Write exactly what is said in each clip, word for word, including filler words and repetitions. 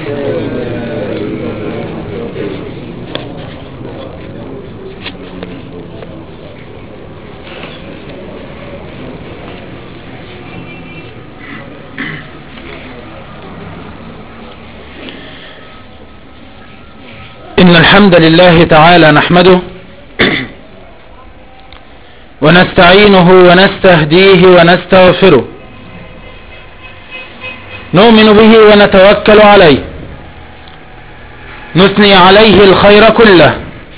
إن الحمد لله تعالى نحمده ونستعينه ونستهديه ونستغفره، نؤمن به ونتوكل عليه، نثني عليه الخير كله،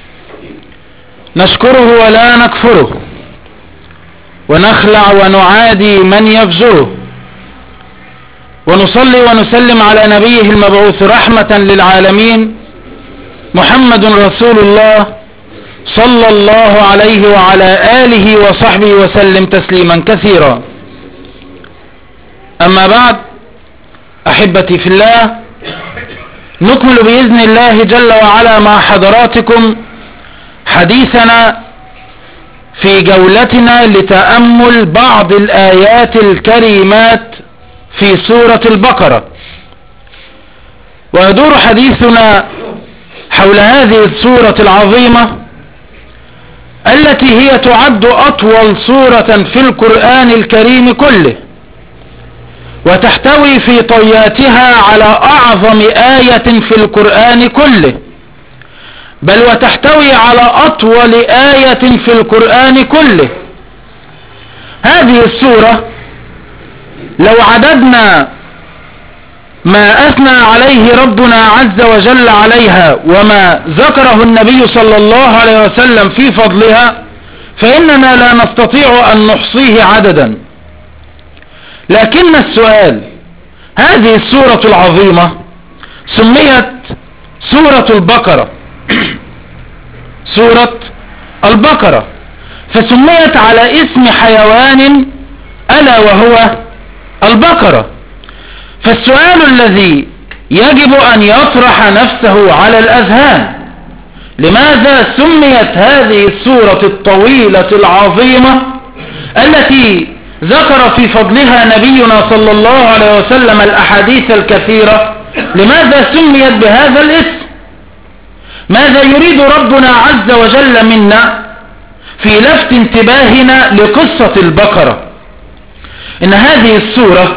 نشكره ولا نكفره، ونخلع ونعادي من يفجره، ونصلي ونسلم على نبيه المبعوث رحمة للعالمين محمد رسول الله صلى الله عليه وعلى آله وصحبه وسلم تسليما كثيرا. أما بعد، أحبتي في الله، نكمل بإذن الله جل وعلا مع حضراتكم حديثنا في جولتنا لتأمل بعض الآيات الكريمات في سورة البقرة، ويدور حديثنا حول هذه السورة العظيمة التي هي تعد أطول سورة في القرآن الكريم كله، وتحتوي في طياتها على أعظم آية في القرآن كله، بل وتحتوي على أطول آية في القرآن كله. هذه السورة لو عددنا ما أثنى عليه ربنا عز وجل عليها وما ذكره النبي صلى الله عليه وسلم في فضلها، فإننا لا نستطيع أن نحصيه عددا. لكن السؤال، هذه السورة العظيمة سميت سورة البقرة سورة البقرة فسميت على اسم حيوان ألا وهو البقرة. فالسؤال الذي يجب أن يطرح نفسه على الأذهان، لماذا سميت هذه السورة الطويلة العظيمة التي ذكر في فضلها نبينا صلى الله عليه وسلم الأحاديث الكثيرة، لماذا سميت بهذا الاسم؟ ماذا يريد ربنا عز وجل منا في لفت انتباهنا لقصة البقرة؟ إن هذه السورة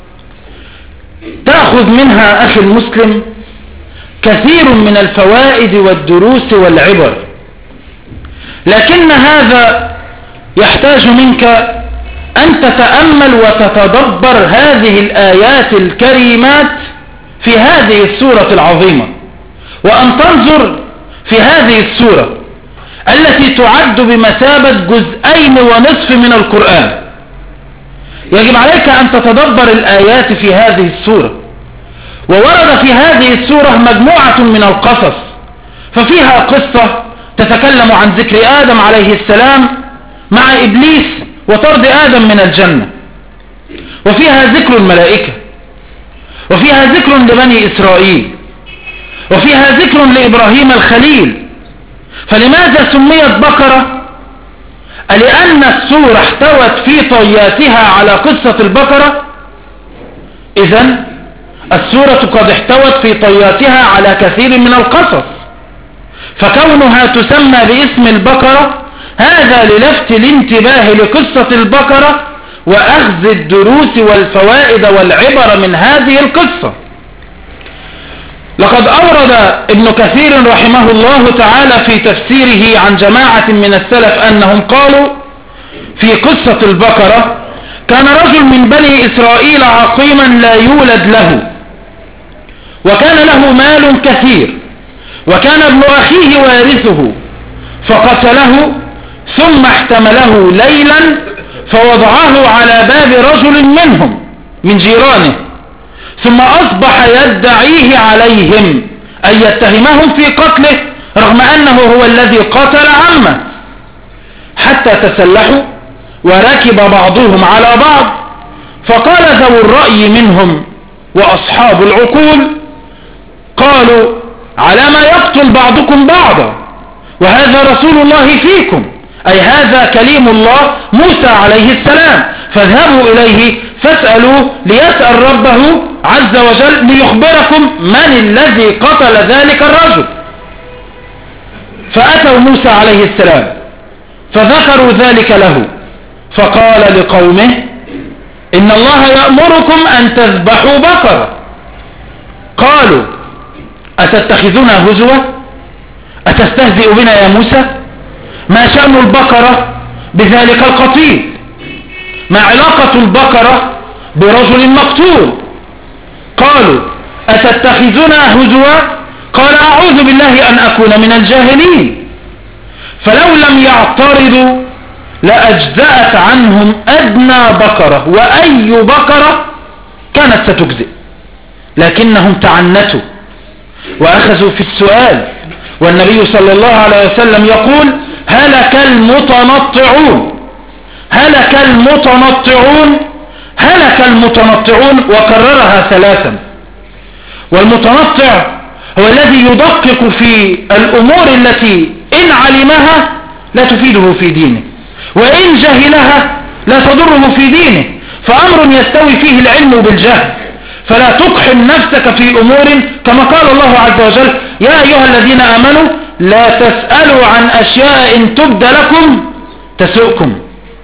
تأخذ منها أخي المسلم كثير من الفوائد والدروس والعبر، لكن هذا يحتاج منك أن تتأمل وتتدبر هذه الآيات الكريمات في هذه السورة العظيمة، وأن تنظر في هذه السورة التي تعد بمثابة جزئين ونصف من القرآن. يجب عليك أن تتدبر الآيات في هذه السورة. وورد في هذه السورة مجموعة من القصص، ففيها قصة تتكلم عن ذكر آدم عليه السلام مع إبليس وطرد آدم من الجنة، وفيها ذكر الملائكة، وفيها ذكر لبني إسرائيل، وفيها ذكر لإبراهيم الخليل. فلماذا سميت بقرة؟ لأن السورة احتوت في طياتها على قصة البقرة. إذن السورة قد احتوت في طياتها على كثير من القصص، فكونها تسمى باسم البقرة هذا للفت الانتباه لقصة البقرة وأخذ الدروس والفوائد والعبر من هذه القصة. لقد أورد ابن كثير رحمه الله تعالى في تفسيره عن جماعة من السلف أنهم قالوا في قصة البقرة: كان رجل من بني إسرائيل عقيما لا يولد له، وكان له مال كثير، وكان ابن أخيه وارثه، فقتله ثم احتمله ليلا فوضعه على باب رجل منهم من جيرانه، ثم أصبح يدعيه عليهم أي يتهمهم في قتله رغم أنه هو الذي قتل عمه، حتى تسلحوا وركب بعضهم على بعض، فقال ذو الرأي منهم وأصحاب العقول قالوا: على ما يقتل بعضكم بعضا وهذا رسول الله فيكم، أي هذا كليم الله موسى عليه السلام، فاذهبوا إليه فاسألوه ليسأل ربه عز وجل ليخبركم من الذي قتل ذلك الرجل. فأتوا موسى عليه السلام فذكروا ذلك له، فقال لقومه إن الله يأمركم أن تذبحوا بقرة. قالوا أتتخذنا هزوا؟ أتستهزئ بنا يا موسى؟ ما شأن البقرة بذلك القتيل؟ ما علاقة البقرة برجل مقتول؟ قالوا أتتخذنا هزوا؟ قال أعوذ بالله أن أكون من الجاهلين. فلو لم يعترضوا لأجزأت عنهم أدنى بقرة، وأي بقرة كانت ستجزئ، لكنهم تعنتوا وأخذوا في السؤال. والنبي صلى الله عليه وسلم يقول هلك المتنطعون، هلك المتنطعون، هلك المتنطعون، وكررها ثلاثا. والمتنطع هو الذي يدقق في الأمور التي إن علمها لا تفيده في دينه، وإن جهلها لا تضره في دينه، فأمر يستوي فيه العلم بالجهل. فلا تقحم نفسك في أمور، كما قال الله عز وجل يا أيها الذين آمنوا لا تسألوا عن أشياء إن تبد لكم تسؤكم.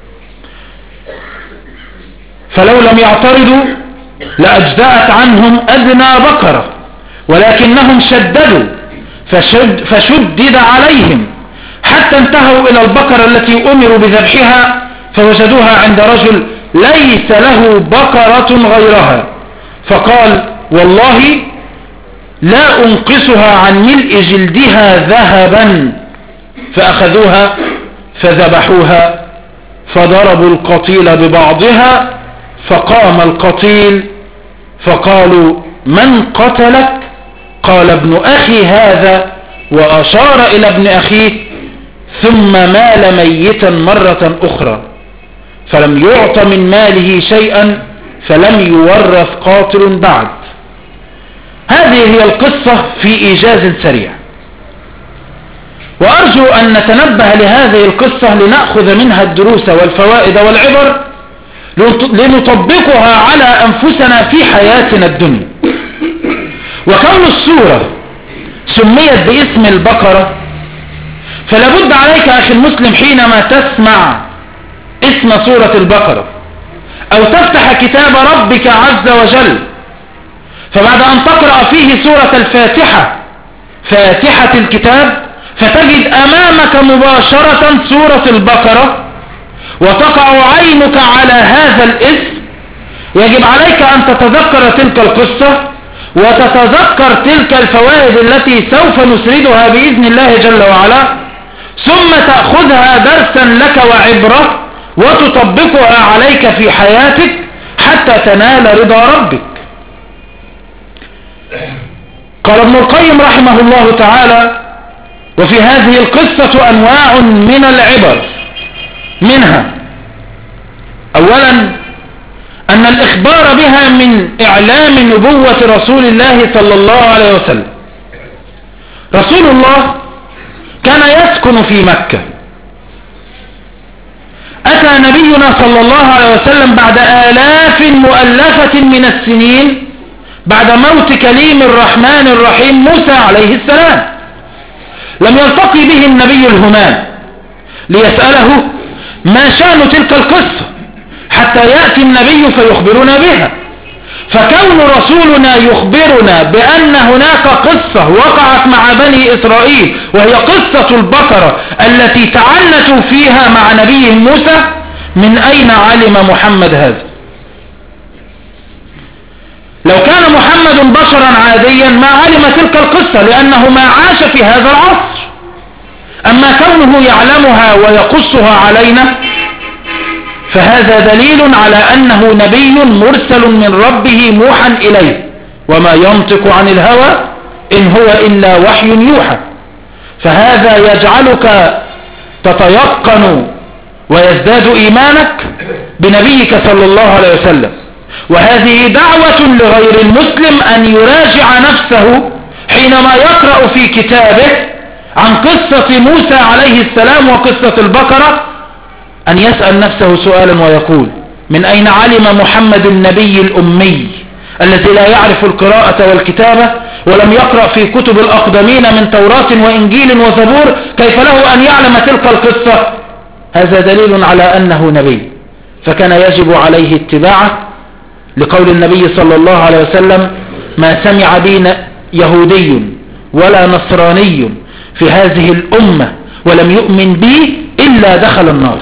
فلو لم يعترضوا لأجزأت عنهم أدنى بقرة، ولكنهم شددوا فشد فشدد عليهم حتى انتهوا إلى البقرة التي أمروا بذبحها، فوجدوها عند رجل ليس له بقرة غيرها، فقال والله لا أنقصها عن ملء جلدها ذهبا. فأخذوها فذبحوها فضربوا القتيل ببعضها، فقام القتيل فقالوا من قتلك؟ قال ابن أخي هذا، وأشار إلى ابن أخيه، ثم مال ميتا مرة أخرى، فلم يعط من ماله شيئا، فلم يورث قاتل بعد. هذه هي القصة في إيجاز سريع، وأرجو أن نتنبه لهذه القصة لنأخذ منها الدروس والفوائد والعبر لنطبقها على أنفسنا في حياتنا الدنيا. وكون السورة سميت باسم البقرة، فلابد عليك أخي المسلم حينما تسمع اسم سورة البقرة أو تفتح كتاب ربك عز وجل، فبعد أن تقرأ فيه سورة الفاتحة فاتحة الكتاب، فتجد أمامك مباشرة سورة البقرة، وتقع عينك على هذا الاسم، يجب عليك أن تتذكر تلك القصة وتتذكر تلك الفوائد التي سوف نسردها بإذن الله جل وعلا، ثم تأخذها درسا لك وعبرة وتطبقها عليك في حياتك حتى تنال رضا ربك. قال ابن القيم رحمه الله تعالى وفي هذه القصة أنواع من العبر، منها أولا أن الإخبار بها من إعلام نبوة رسول الله صلى الله عليه وسلم. رسول الله كان يسكن في مكة، أتى نبينا صلى الله عليه وسلم بعد آلاف مؤلفة من السنين بعد موت كليم الرحمن الرحيم موسى عليه السلام. لم يلتقي به النبي الهمام ليسأله ما شأن تلك القصة حتى يأتي النبي فيخبرنا بها. فكون رسولنا يخبرنا بأن هناك قصة وقعت مع بني إسرائيل وهي قصة البقرة التي تعنتوا فيها مع نبيهم موسى، من أين علم محمد هذا؟ لو كان محمد بشرا عاديا ما علم تلك القصة، لأنه ما عاش في هذا العصر. أما كونه يعلمها ويقصها علينا فهذا دليل على أنه نبي مرسل من ربه موحى إليه، وما ينطق عن الهوى إن هو إلا وحي يوحى. فهذا يجعلك تتيقن ويزداد إيمانك بنبيك صلى الله عليه وسلم. وهذه دعوة لغير المسلم أن يراجع نفسه حينما يقرأ في كتابه عن قصة موسى عليه السلام وقصة البقرة، أن يسأل نفسه سؤالا ويقول من أين علم محمد النبي الأمي الذي لا يعرف القراءة والكتابة ولم يقرأ في كتب الأقدمين من توراة وإنجيل وزبور كيف له أن يعلم تلك القصة؟ هذا دليل على أنه نبي، فكان يجب عليه اتباعه، لقول النبي صلى الله عليه وسلم: ما سمع بي يهودي ولا نصراني في هذه الأمة ولم يؤمن بي إلا دخل النار.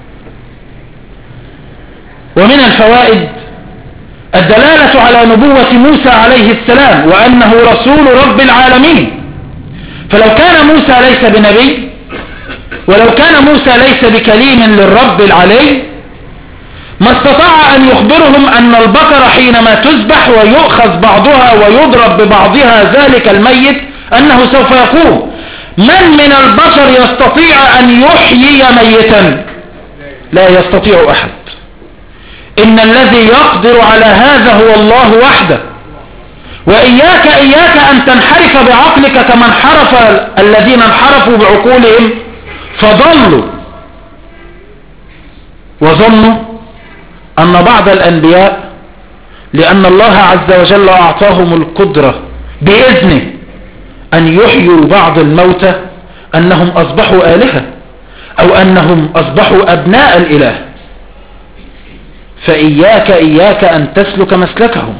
ومن الفوائد الدلالة على نبوة موسى عليه السلام وأنه رسول رب العالمين، فلو كان موسى ليس بنبي ولو كان موسى ليس بكليم للرب العلي ما استطاع أن يخبرهم أن البقرة حينما تذبح ويؤخذ بعضها ويضرب ببعضها ذلك الميت أنه سوف يقوم. من من البشر يستطيع أن يحيي ميتا؟ لا يستطيع أحد. إن الذي يقدر على هذا هو الله وحده. وإياك إياك أن تنحرف بعقلك كما انحرف الذين انحرفوا بعقولهم فضلوا وظنوا أن بعض الأنبياء لأن الله عز وجل أعطاهم القدرة بإذنه أن يحيوا بعض الموتى أنهم أصبحوا آلهة أو أنهم أصبحوا أبناء الإله. فإياك إياك أن تسلك مسلكهم.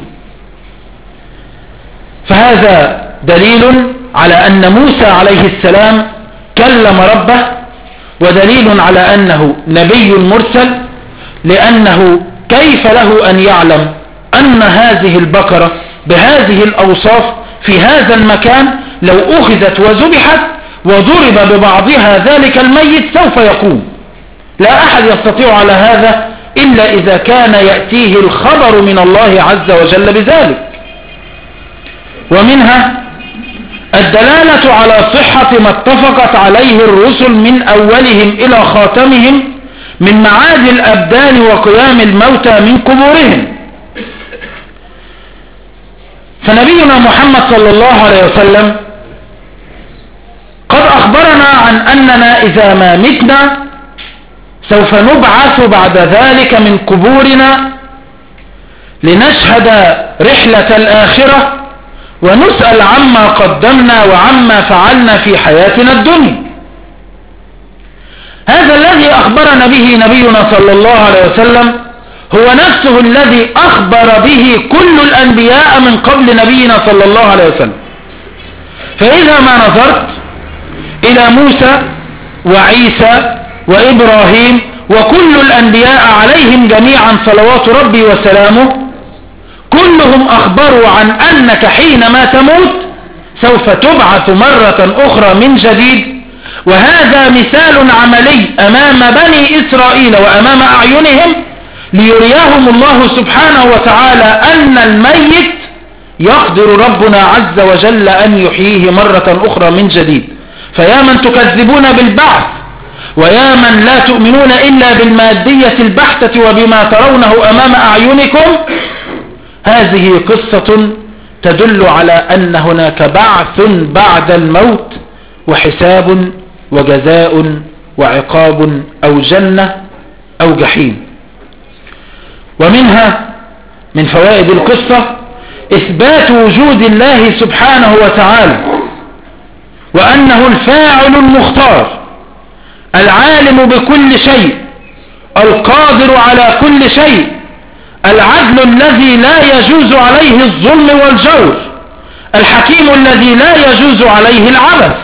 فهذا دليل على أن موسى عليه السلام كلم ربه، ودليل على أنه نبي مرسل، لأنه كيف له أن يعلم أن هذه البقرة بهذه الأوصاف في هذا المكان لو أخذت وذبحت وضرب ببعضها ذلك الميت سوف يقوم؟ لا أحد يستطيع على هذا إلا إذا كان يأتيه الخبر من الله عز وجل بذلك. ومنها الدلالة على صحة ما اتفقت عليه الرسل من أولهم إلى خاتمهم من معاد الأبدان وقيام الموتى من قبورهم. فنبينا محمد صلى الله عليه وسلم قد أخبرنا عن أننا إذا ما متنا سوف نبعث بعد ذلك من قبورنا لنشهد رحلة الآخرة ونسأل عما قدمنا وعما فعلنا في حياتنا الدنيا. هذا الذي أخبرنا به نبينا صلى الله عليه وسلم هو نفسه الذي أخبر به كل الأنبياء من قبل نبينا صلى الله عليه وسلم. فإذا ما نظرت إلى موسى وعيسى وإبراهيم وكل الأنبياء عليهم جميعا صلوات ربي وسلامه كلهم أخبروا عن أنك حينما تموت سوف تبعث مرة أخرى من جديد. وهذا مثال عملي أمام بني إسرائيل وأمام أعينهم ليريهم الله سبحانه وتعالى أن الميت يقدر ربنا عز وجل أن يحييه مرة أخرى من جديد. فيا من تكذبون بالبعث ويا من لا تؤمنون إلا بالمادية البحتة وبما ترونه أمام أعينكم، هذه قصة تدل على أن هناك بعث بعد الموت وحساب وجزاء وعقاب أو جنة أو جحيم. ومنها من فوائد القصة إثبات وجود الله سبحانه وتعالى وأنه الفاعل المختار العالم بكل شيء القادر على كل شيء العدل الذي لا يجوز عليه الظلم والجور الحكيم الذي لا يجوز عليه العبث.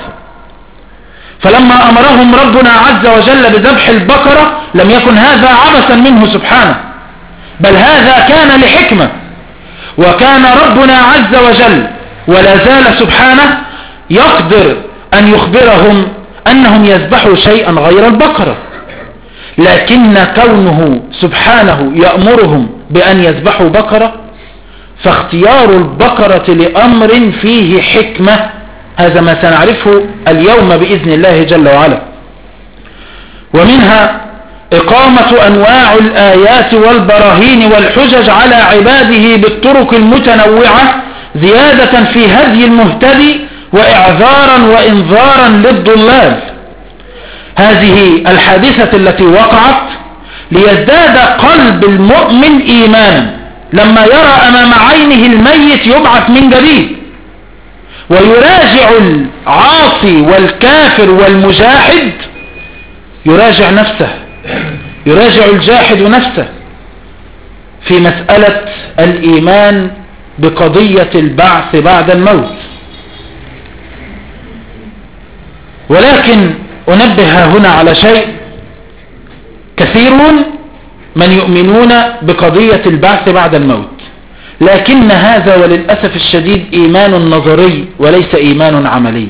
فلما أمرهم ربنا عز وجل بذبح البقرة لم يكن هذا عبثا منه سبحانه، بل هذا كان لحكمة. وكان ربنا عز وجل ولا زال سبحانه يقدر أن يخبرهم أنهم يذبحوا شيئا غير البقرة، لكن كونه سبحانه يأمرهم بأن يذبحوا بقرة فاختيار البقرة لأمر فيه حكمة، هذا ما سنعرفه اليوم بإذن الله جل وعلا. ومنها إقامة أنواع الآيات والبراهين والحجج على عباده بالطرق المتنوعة زيادة في هدي المهتدي وإعذارا وإنذارا للضلال. هذه الحادثة التي وقعت ليزداد قلب المؤمن إيمانا لما يرى أمام عينه الميت يبعث من جديد، ويراجع العاصي والكافر والمجاحد، يراجع نفسه، يراجع الجاحد نفسه في مسألة الإيمان بقضية البعث بعد الموت. ولكن أنبه هنا على شيء، كثيرون من يؤمنون بقضية البعث بعد الموت، لكن هذا وللأسف الشديد إيمان نظري وليس إيمان عملي.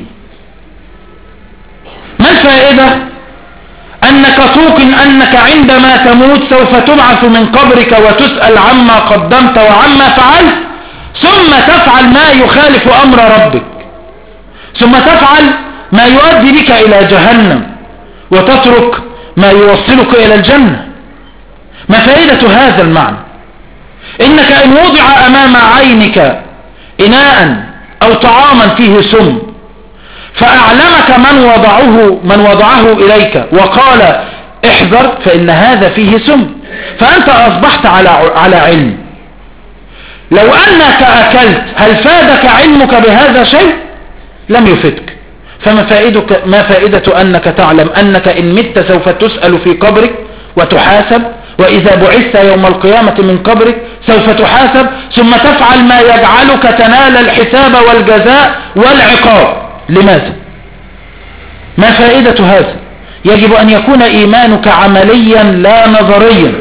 ما الفائدة أنك توقن أنك عندما تموت سوف تبعث من قبرك وتسأل عما قدمت وعما فعلت، ثم تفعل ما يخالف أمر ربك، ثم تفعل ما يؤدي بك إلى جهنم وتترك ما يوصلك إلى الجنة؟ ما فائدة هذا المعنى؟ إنك إن وضع أمام عينك إناء أو طعاما فيه سم، فأعلمك من وضعه من وضعه إليك وقال احذر فإن هذا فيه سم، فأنت أصبحت على على علم. لو أنك أكلت هل فادك علمك بهذا شيء؟ لم يفدك. فما فائدك ما فائدة أنك تعلم أنك إن مت سوف تسأل في قبرك وتحاسب، وإذا بعثت يوم القيامة من قبرك سوف تحاسب، ثم تفعل ما يجعلك تنال الحساب والجزاء والعقاب. لماذا؟ ما فائدة هذا؟ يجب أن يكون إيمانك عمليا لا نظريا.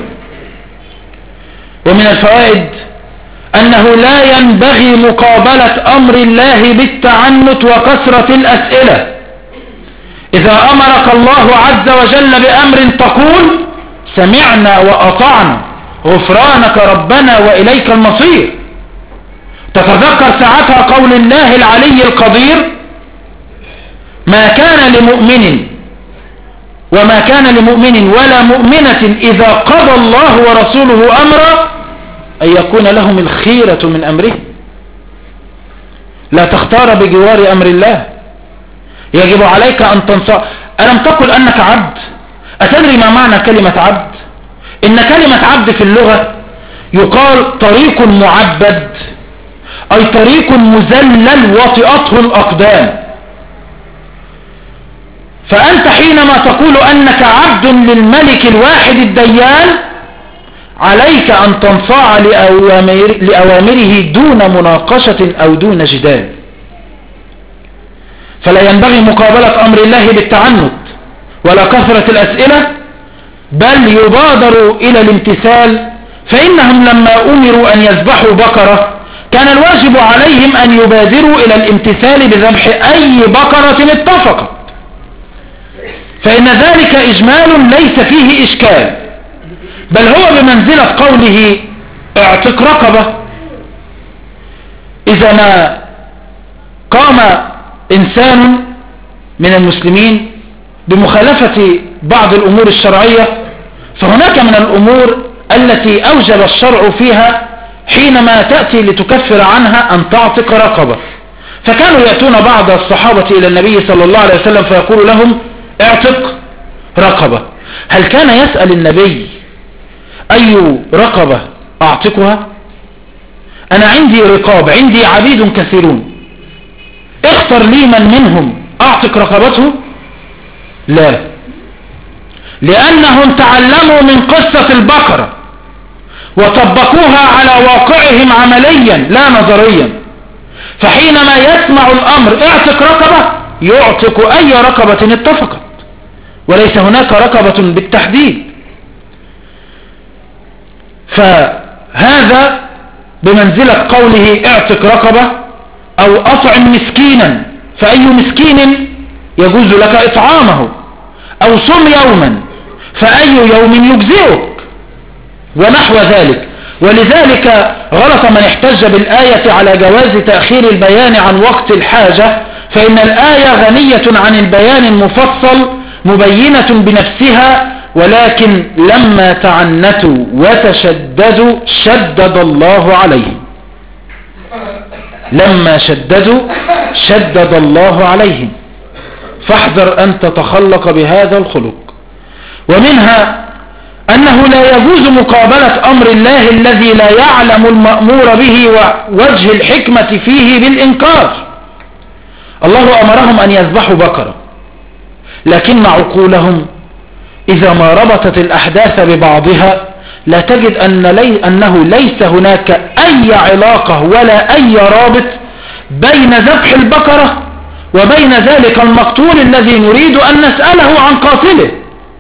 ومن الفوائد أنه لا ينبغي مقابلة أمر الله بالتعنت وكثرة الأسئلة. إذا أمرك الله عز وجل بأمر تقول سمعنا وأطعنا غفرانك ربنا وإليك المصير. تتذكر ساعتها قول الله العلي القدير ما كان لمؤمن وما كان لمؤمن ولا مؤمنة إذا قضى الله ورسوله أمرا أن يكون لهم الخيرة من أمره. لا تختار بجوار أمر الله. يجب عليك أن تنصر. ألم تقل أنك عبد؟ أتدري ما معنى كلمة عبد؟ إن كلمة عبد في اللغة يقال طريق معبد، أي طريق مذلل وطئته الأقدام. فأنت حينما تقول أنك عبد للملك الواحد الديان عليك أن تنصاع لأوامر لأوامره دون مناقشة أو دون جدال. فلا ينبغي مقابلة أمر الله بالتعنت ولا كثرة الأسئلة، بل يبادروا إلى الامتثال. فإنهم لما أمروا أن يذبحوا بقرة كان الواجب عليهم أن يبادروا إلى الامتثال بذبح أي بقرة اتفقت، فإن ذلك إجمال ليس فيه إشكال، بل هو بمنزلة قوله اعتق رقبة. إذا ما قام إنسان من المسلمين بمخالفة بعض الأمور الشرعية، فهناك من الأمور التي أوجب الشرع فيها حينما تأتي لتكفر عنها أن تعتق رقبة. فكانوا يأتون بعض الصحابة إلى النبي صلى الله عليه وسلم فيقول لهم اعتق رقبة. هل كان يسأل النبي أي رقبة أعتقها؟ أنا عندي رقاب، عندي عبيد كثيرون، اختر لي من منهم أعتق رقبته؟ لا، لأنهم تعلموا من قصة البقرة وطبقوها على واقعهم عمليا لا نظريا. فحينما يسمع الأمر اعتق رقبة يعتق أي رقبة اتفقت، وليس هناك رقبة بالتحديد. فهذا بمنزلة قوله اعتق رقبة أو أطعم مسكينا، فأي مسكين يجوز لك إطعامه، أو صم يوما فأي يوم يجزئك، ونحو ذلك. ولذلك غلط من احتج بالآية على جواز تأخير البيان عن وقت الحاجة، فإن الآية غنية عن البيان المفصل مبينة بنفسها، ولكن لما تعنتوا وتشددوا شدد الله عليهم. لما شددوا شدد الله عليهم. فاحذر أن تتخلق بهذا الخلق. ومنها أنه لا يجوز مقابلة أمر الله الذي لا يعلم المأمور به ووجه الحكمة فيه بالإنكار. الله أمرهم أن يذبحوا بقرة، لكن عقولهم إذا ما ربطت الأحداث ببعضها لا تجد أن لي أنه ليس هناك أي علاقة ولا أي رابط بين ذبح البقرة وبين ذلك المقتول الذي نريد أن نسأله عن قاتله.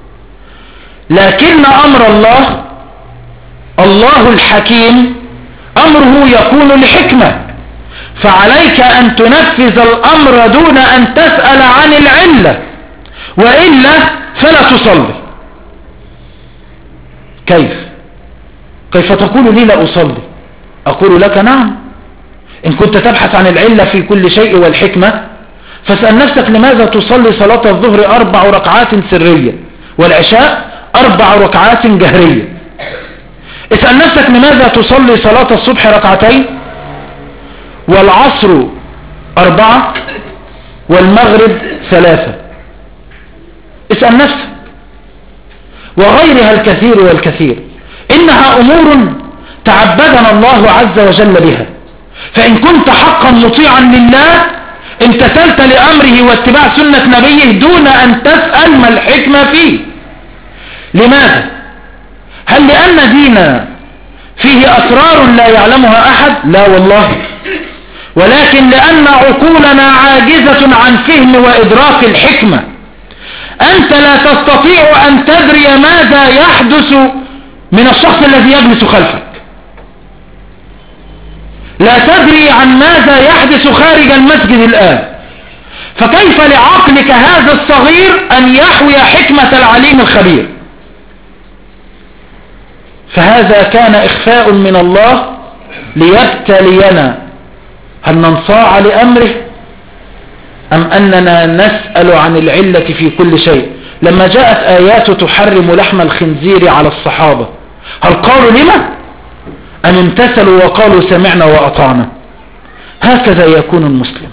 لكن أمر الله الله الحكيم أمره يكون لحكمة، فعليك أن تنفذ الأمر دون أن تسأل عن العلة، وإلا فلا تصلي. كيف كيف تقول لي لا أصلي؟ أقول لك نعم، إن كنت تبحث عن العلة في كل شيء والحكمة فاسأل نفسك لماذا تصلي صلاة الظهر أربع ركعات سرية والعشاء أربع ركعات جهرية؟ اسأل نفسك لماذا تصلي صلاة الصبح ركعتين والعصر أربعة والمغرب ثلاثة؟ اسأل نفسك. وغيرها الكثير والكثير. إنها أمور تعبدنا الله عز وجل بها، فإن كنت حقا مطيعا لله امتثلت لأمره واتباع سنة نبيه دون أن تسأل ما الحكمة فيه. لماذا؟ هل لأن ديننا فيه أسرار لا يعلمها أحد؟ لا والله، ولكن لأن عقولنا عاجزة عن فهم وإدراك الحكمة. أنت لا تستطيع أن تدري ماذا يحدث من الشخص الذي يجلس خلفك، لا تدري عن ماذا يحدث خارج المسجد الآن، فكيف لعقلك هذا الصغير أن يحوي حكمة العليم الخبير؟ فهذا كان إخفاء من الله ليبتلينا، هل ننصاع لأمره أم أننا نسأل عن العلة في كل شيء؟ لما جاءت آيات تحرم لحم الخنزير على الصحابة هل قالوا لما؟ أم امتثلوا وقالوا سمعنا وأطعنا؟ هكذا يكون المسلم.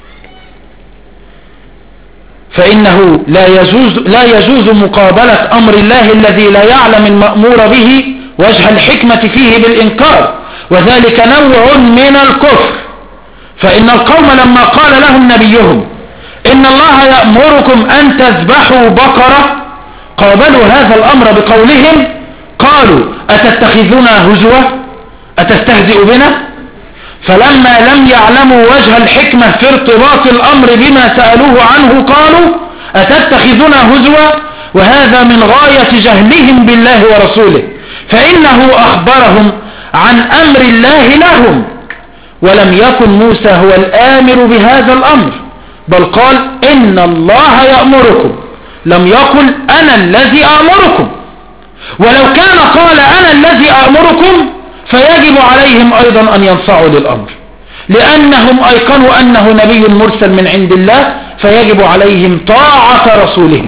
فإنه لا يجوز, لا يجوز مقابلة أمر الله الذي لا يعلم المأمور به وجه الحكمة فيه بالإنكار، وذلك نوع من الكفر. فإن القوم لما قال لهم نبيهم إن الله يأمركم أن تذبحوا بقرة قابلوا هذا الأمر بقولهم قالوا أتتخذنا هزوا أتستهزئ بنا؟ فلما لم يعلموا وجه الحكمة في ارتباط الأمر بما سألوه عنه قالوا أتتخذنا هزوا، وهذا من غاية جهلهم بالله ورسوله، فإنه أخبرهم عن أمر الله لهم، ولم يكن موسى هو الآمر بهذا الأمر، بل قال إن الله يأمركم، لم يقل أنا الذي أأمركم. ولو كان قال أنا الذي أأمركم فيجب عليهم أيضا أن ينصاعوا للأمر، لأنهم أيقنوا أنه نبي مرسل من عند الله، فيجب عليهم طاعة رسولهم.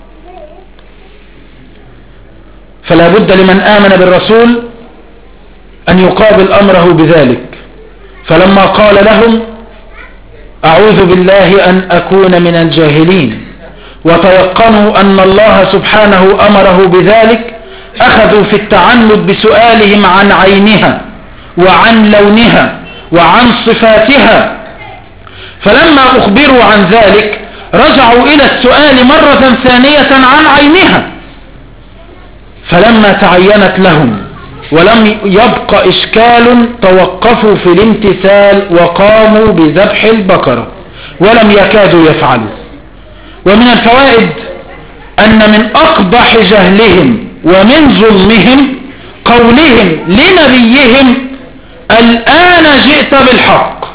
فلا بد لمن آمن بالرسول أن يقابل أمره بذلك. فلما قال لهم أعوذ بالله أن أكون من الجاهلين وتيقنوا أن الله سبحانه أمره بذلك، أخذوا في التعنت بسؤالهم عن عينها وعن لونها وعن صفاتها، فلما أخبروا عن ذلك رجعوا إلى السؤال مرة ثانية عن عينها، فلما تعينت لهم ولم يبق إشكال توقفوا في الامتثال وقاموا بذبح البقرة ولم يكادوا يفعلوا. ومن الفوائد أن من أقبح جهلهم ومن ظلمهم قولهم لنبيهم الآن جئت بالحق.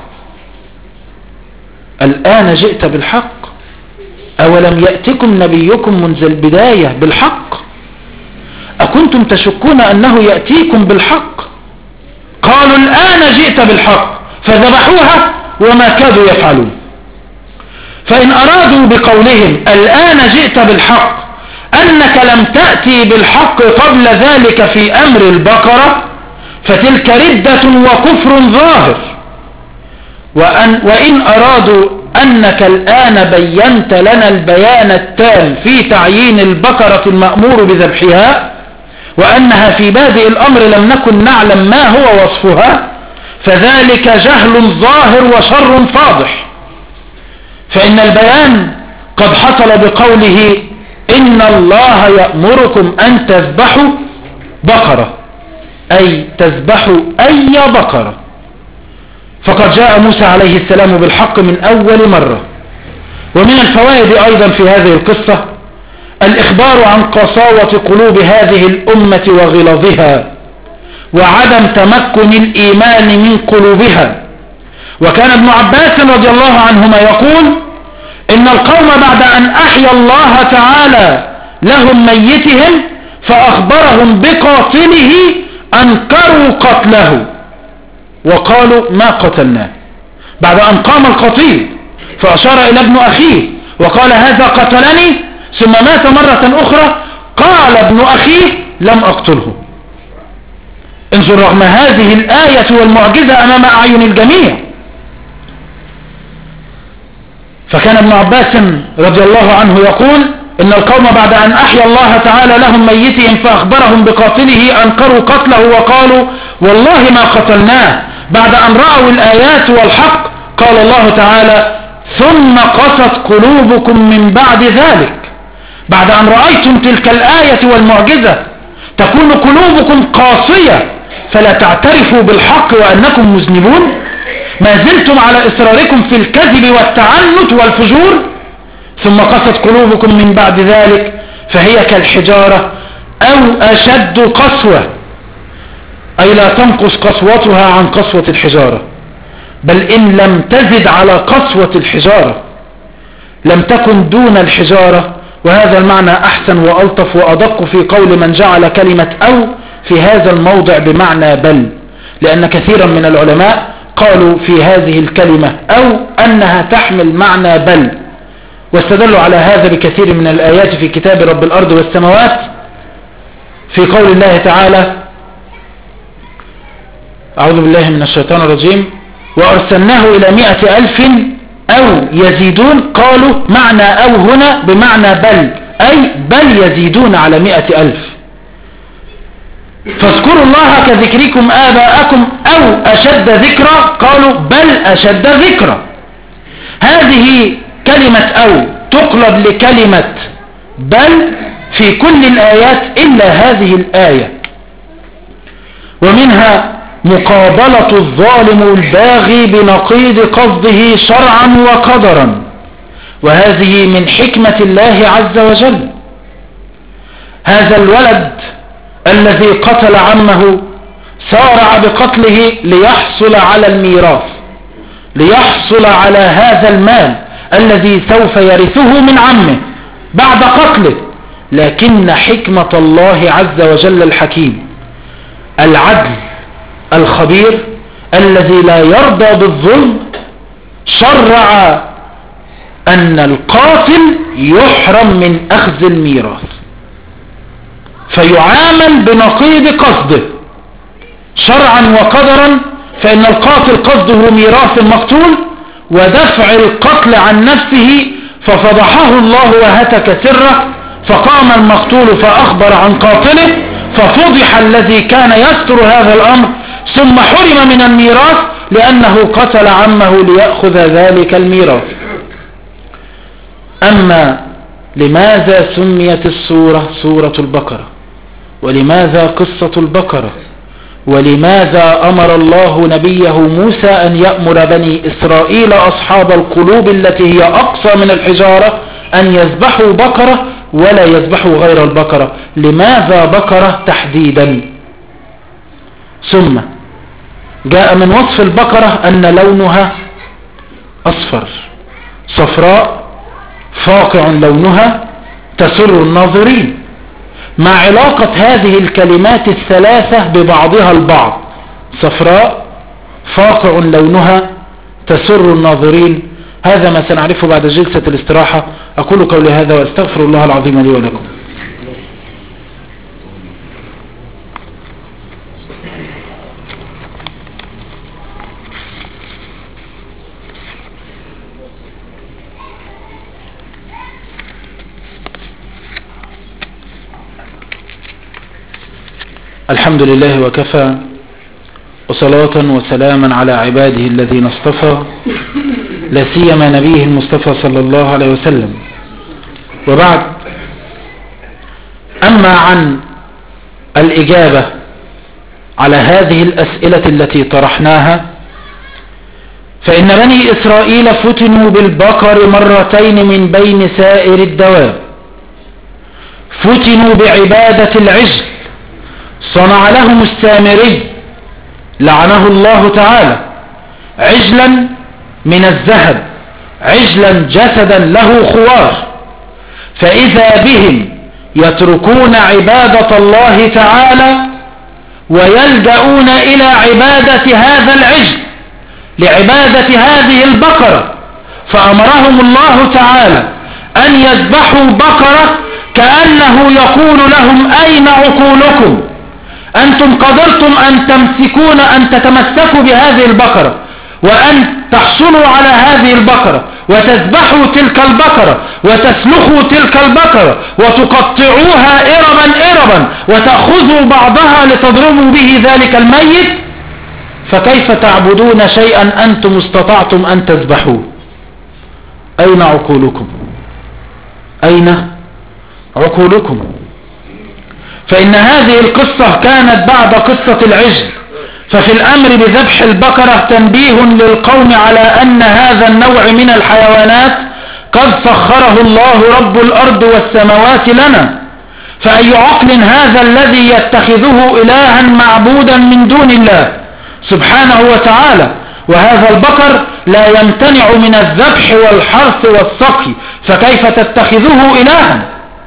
الآن جئت بالحق، أولم يأتكم نبيكم منذ البداية بالحق؟ أكنتم تشكون أنه يأتيكم بالحق؟ قالوا الآن جئت بالحق، فذبحوها وما كادوا يفعلون. فإن أرادوا بقولهم الآن جئت بالحق أنك لم تأتي بالحق قبل ذلك في أمر البقرة فتلك ردة وكفر ظاهر. وأن وإن أرادوا أنك الآن بينت لنا البيان التام في تعيين البقرة المأمور بذبحها وأنها في بادئ الأمر لم نكن نعلم ما هو وصفها فذلك جهل ظاهر وشر فاضح، فإن البيان قد حصل بقوله إن الله يأمركم أن تذبحوا بقرة، أي تذبحوا أي بقرة. فقد جاء موسى عليه السلام بالحق من أول مرة. ومن الفوائد أيضا في هذه القصة الإخبار عن قساوة قلوب هذه الأمة وغلاظها وعدم تمكن الإيمان من قلوبها. وكان ابن عباس رضي الله عنهما يقول إن القوم بعد أن أحيا الله تعالى لهم ميتهم فأخبرهم بقاتله أنكروا قتله وقالوا ما قتلناه، بعد أن قام القتيل فأشار إلى ابن أخيه وقال هذا قتلني، ثم مات مرة أخرى قال ابن أخيه لم أقتله. انظر رغم هذه الآية والمعجزة أمام أعين الجميع. فكان ابن عباس رضي الله عنه يقول إن القوم بعد أن أحيا الله تعالى لهم ميتهم فأخبرهم بقاتله أنكروا قتله وقالوا والله ما قتلناه، بعد أن رأوا الآيات والحق. قال الله تعالى ثم قست قلوبكم من بعد ذلك، بعد أن رأيتم تلك الآية والمعجزة تكون قلوبكم قاسية فلا تعترفوا بالحق وأنكم مذنبون، ما زلتم على إصراركم في الكذب والتعنت والفجور. ثم قست قلوبكم من بعد ذلك فهي كالحجارة أو أشد قسوة، أي لا تنقص قسوتها عن قسوة الحجارة، بل إن لم تزد على قسوة الحجارة لم تكن دون الحجارة. وهذا المعنى أحسن وألطف وأدق في قول من جعل كلمة أو في هذا الموضع بمعنى بل، لأن كثيرا من العلماء قالوا في هذه الكلمة أو أنها تحمل معنى بل، واستدلوا على هذا بكثير من الآيات في كتاب رب الأرض والسماوات في قول الله تعالى أعوذ بالله من الشيطان الرجيم وأرسلناه إلى مئة ألف أو يزيدون، قالوا معنى أو هنا بمعنى بل، أي بل يزيدون على مئة ألف. فاذكروا الله كذكركم آباءكم أو أشد ذكرى، قالوا بل أشد ذكرى. هذه كلمة أو تقلب لكلمة بل في كل الآيات إلا هذه الآية. ومنها مقابلة الظالم الباغي بنقيض قصده شرعا وقدرا، وهذه من حكمة الله عز وجل. هذا الولد الذي قتل عمه سارع بقتله ليحصل على الميراث، ليحصل على هذا المال الذي سوف يرثه من عمه بعد قتله. لكن حكمة الله عز وجل الحكيم العدل الخبير الذي لا يرضى بالظلم شرع أن القاتل يحرم من أخذ الميراث فيعامل بنقيض قصده شرعا وقدرا، فإن القاتل قصده ميراث المقتول ودفع القتل عن نفسه، ففضحه الله وهتك سره، فقام المقتول فأخبر عن قاتله ففضح الذي كان يستر هذا الأمر، ثم حرم من الميراث لأنه قتل عمه ليأخذ ذلك الميراث. أما لماذا سميت السورة سورة البقرة، ولماذا قصة البقرة، ولماذا أمر الله نبيه موسى أن يأمر بني إسرائيل أصحاب القلوب التي هي أقصى من الحجارة أن يذبحوا بقرة ولا يذبحوا غير البقرة؟ لماذا بقرة تحديدا؟ ثم جاء من وصف البقرة أن لونها أصفر صفراء فاقع لونها تسر الناظرين. مع علاقة هذه الكلمات الثلاثة ببعضها البعض، صفراء فاقع لونها تسر الناظرين، هذا ما سنعرفه بعد جلسة الاستراحة. أقول قولي هذا وأستغفر الله العظيم لي ولكم. الحمد لله وكفى، وصلاة وسلاما على عباده الذين اصطفى، لا سيما نبيه المصطفى صلى الله عليه وسلم. وبعد، أما عن الإجابة على هذه الأسئلة التي طرحناها، فإن بني إسرائيل فتنوا بالبقر مرتين من بين سائر الدواب. فتنوا بعبادة العجل صنع لهم السامري لعنه الله تعالى عجلا من الذهب، عجلا جسدا له خوار، فإذا بهم يتركون عبادة الله تعالى ويلجؤون إلى عبادة هذا العجل لعبادة هذه البقرة، فأمرهم الله تعالى أن يذبحوا بقرة كأنه يقول لهم أين عقولكم؟ أنتم قدرتم أن تمسكون أن تتمسكوا بهذه البقرة وأن تحصلوا على هذه البقرة وتذبحوا تلك البقرة وتسلخوا تلك البقرة وتقطعوها إربا إربا وتأخذوا بعضها لتضربوا به ذلك الميت، فكيف تعبدون شيئا أنتم استطعتم أن تذبحوه؟ أين عقولكم؟ أين عقولكم؟ فإن هذه القصة كانت بعد قصة العجل، ففي الأمر بذبح البقرة تنبيه للقوم على أن هذا النوع من الحيوانات قد سخره الله رب الأرض والسماوات لنا، فأي عقل هذا الذي يتخذه إلها معبودا من دون الله سبحانه وتعالى؟ وهذا البقر لا يمتنع من الذبح والحرث والسقي، فكيف تتخذه إلها؟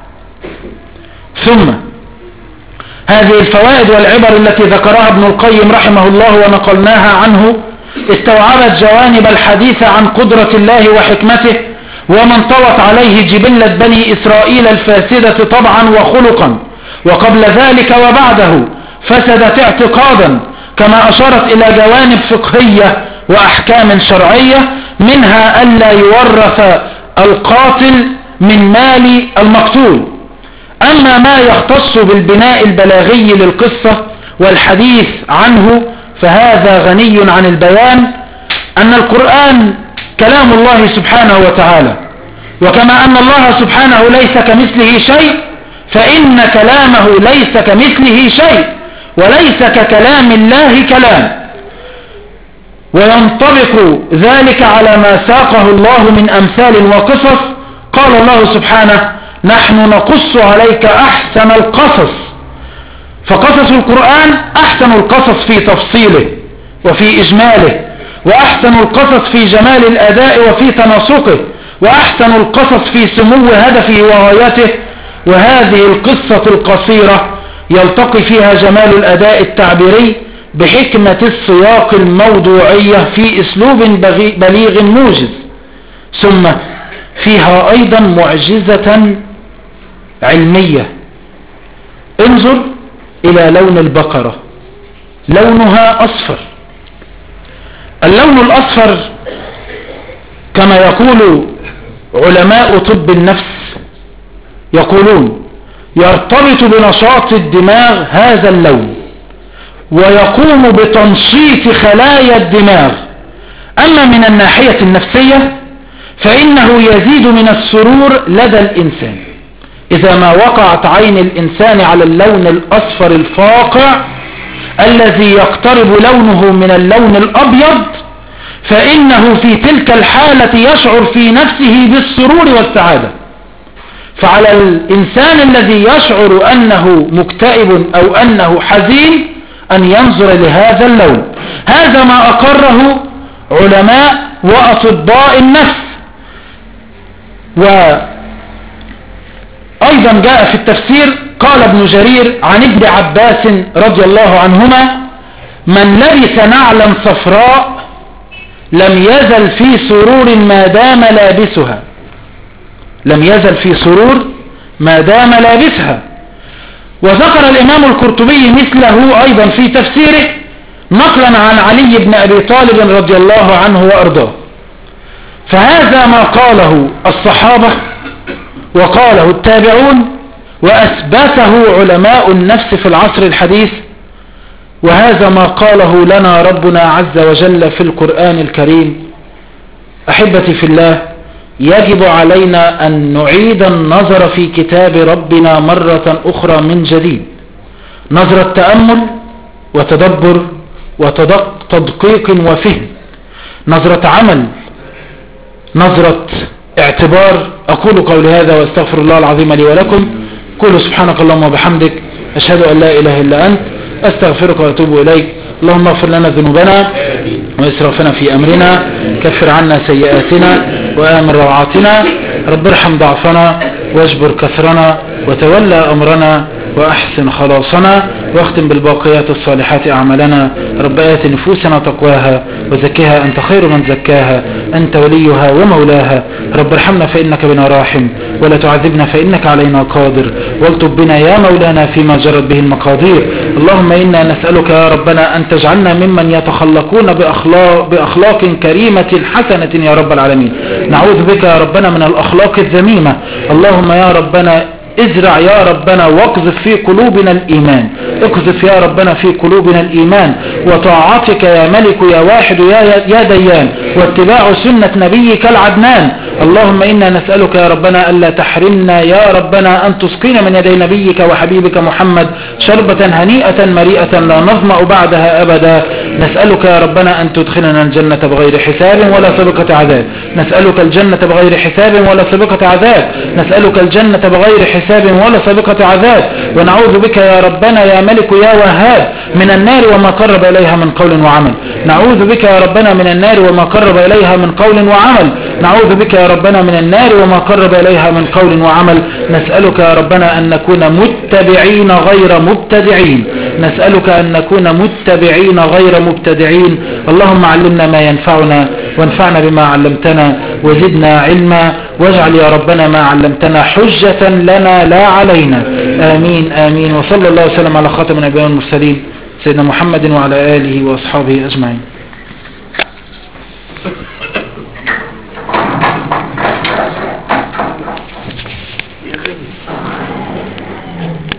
ثم هذه الفوائد والعبر التي ذكرها ابن القيم رحمه الله ونقلناها عنه استوعبت جوانب الحديث عن قدرة الله وحكمته ومن طوت عليه جبلة بني إسرائيل الفاسدة طبعا وخلقا، وقبل ذلك وبعده فسدت اعتقادا، كما أشارت إلى جوانب فقهية وأحكام شرعية، منها ألا يورث القاتل من مال المقتول. أما ما يختص بالبناء البلاغي للقصة والحديث عنه فهذا غني عن البيان، أن القرآن كلام الله سبحانه وتعالى، وكما أن الله سبحانه ليس كمثله شيء فإن كلامه ليس كمثله شيء وليس ككلام الله كلام، وينطبق ذلك على ما ساقه الله من أمثال وقصص. قال الله سبحانه: نحن نقص عليك أحسن القصص، فقصص القرآن أحسن القصص في تفصيله وفي إجماله، وأحسن القصص في جمال الأداء وفي تناسقه، وأحسن القصص في سمو هدفه وغايته. وهذه القصة القصيرة يلتقي فيها جمال الأداء التعبيري بحكمة السياق الموضوعية في أسلوب بليغ موجز، ثم فيها أيضا معجزة علمية. انظر إلى لون البقرة، لونها أصفر. اللون الأصفر كما يقول علماء طب النفس يقولون يرتبط بنشاط الدماغ هذا اللون ويقوم بتنشيط خلايا الدماغ. أما من الناحية النفسية فإنه يزيد من السرور لدى الإنسان إذا ما وقعت عين الإنسان على اللون الأصفر الفاقع الذي يقترب لونه من اللون الأبيض، فإنه في تلك الحالة يشعر في نفسه بالسرور والسعادة. فعلى الإنسان الذي يشعر أنه مكتئب أو أنه حزين أن ينظر لهذا اللون. هذا ما أقره علماء وأطباء النفس. وأيضا جاء في التفسير قال ابن جرير عن ابن عباس رضي الله عنهما: من لبس نعلا صفراء لم يزل في سرور ما دام لابسها، لم يزل في سرور ما دام لابسها. وذكر الإمام القرطبي مثله أيضا في تفسيره نقلا عن علي بن أبي طالب رضي الله عنه وأرضاه. فهذا ما قاله الصحابة وقاله التابعون وأثبته علماء النفس في العصر الحديث وهذا ما قاله لنا ربنا عز وجل في القرآن الكريم. أحبتي في الله، يجب علينا أن نعيد النظر في كتاب ربنا مرة أخرى من جديد، نظرة تأمل وتدبر وتدقيق وفهم، نظرة عمل، نظرة اعتبار. أقول قولي هذا واستغفر الله العظيم لي ولكم. قولوا سبحانك اللهم وبحمدك، أشهد أن لا إله إلا أنت، أستغفرك وأتوب إليك. اللهم اغفر لنا ذنوبنا وإسرافنا في أمرنا، كفر عنا سيئاتنا وآمن روعاتنا، رب ارحم ضعفنا واجبر كثرنا وتولى أمرنا وأحسن خلاصنا، واختم بالباقيات الصالحات أعمالنا. رب آت نفوسنا تقواها وزكها أنت خير من زكاها، أنت وليها ومولاها. رب ارحمنا فإنك بنا راحم، ولا تعذبنا فإنك علينا قادر، والطب بنا يا مولانا فيما جرت به المقادير. اللهم إنا نسألك يا ربنا أن تجعلنا ممن يتخلقون بأخلاق, بأخلاق كريمة حسنة يا رب العالمين. نعوذ بك يا ربنا من الأخلاق الذميمة. اللهم يا ربنا ازرع يا ربنا واقذف في قلوبنا الإيمان، اقذف يا ربنا في قلوبنا الإيمان وطاعتك يا ملك يا واحد يا ديان، واتباع سنة نبيك العدنان. اللهم إنا نسألك يا ربنا ألا تحرمنا يا ربنا أن تسقينا من يدي نبيك وحبيبك محمد شربة هنيئة مريئة لا نظمأ بعدها أبدا. نسألك يا ربنا أن تدخلنا الجنة بغير حساب ولا سابقة عذاب، نسألك الجنة بغير حساب ولا سابقة عذاب، نسألك الجنة بغير حساب ولا سابقة عذاب. ونعوذ بك يا ربنا يا ملك يا وهاب من النار وما قرب إليها من قول وعمل، نعوذ بك يا ربنا من النار وما قرب إليها من قول وعمل، نعوذ بك يا ربنا من النار وما قرب إليها من قول وعمل. نسألك يا ربنا أن نكون متبعين غير مبتدعين، نسألك أن نكون متبعين غير مبتدعين. اللهم علمنا ما ينفعنا وانفعنا بما علمتنا وزدنا علما، واجعل يا ربنا ما علمتنا حجة لنا لا علينا. آمين آمين. وصلى الله وسلم على خاتم النبيين والمرسلين سيدنا محمد وعلى آله وأصحابه أجمعين.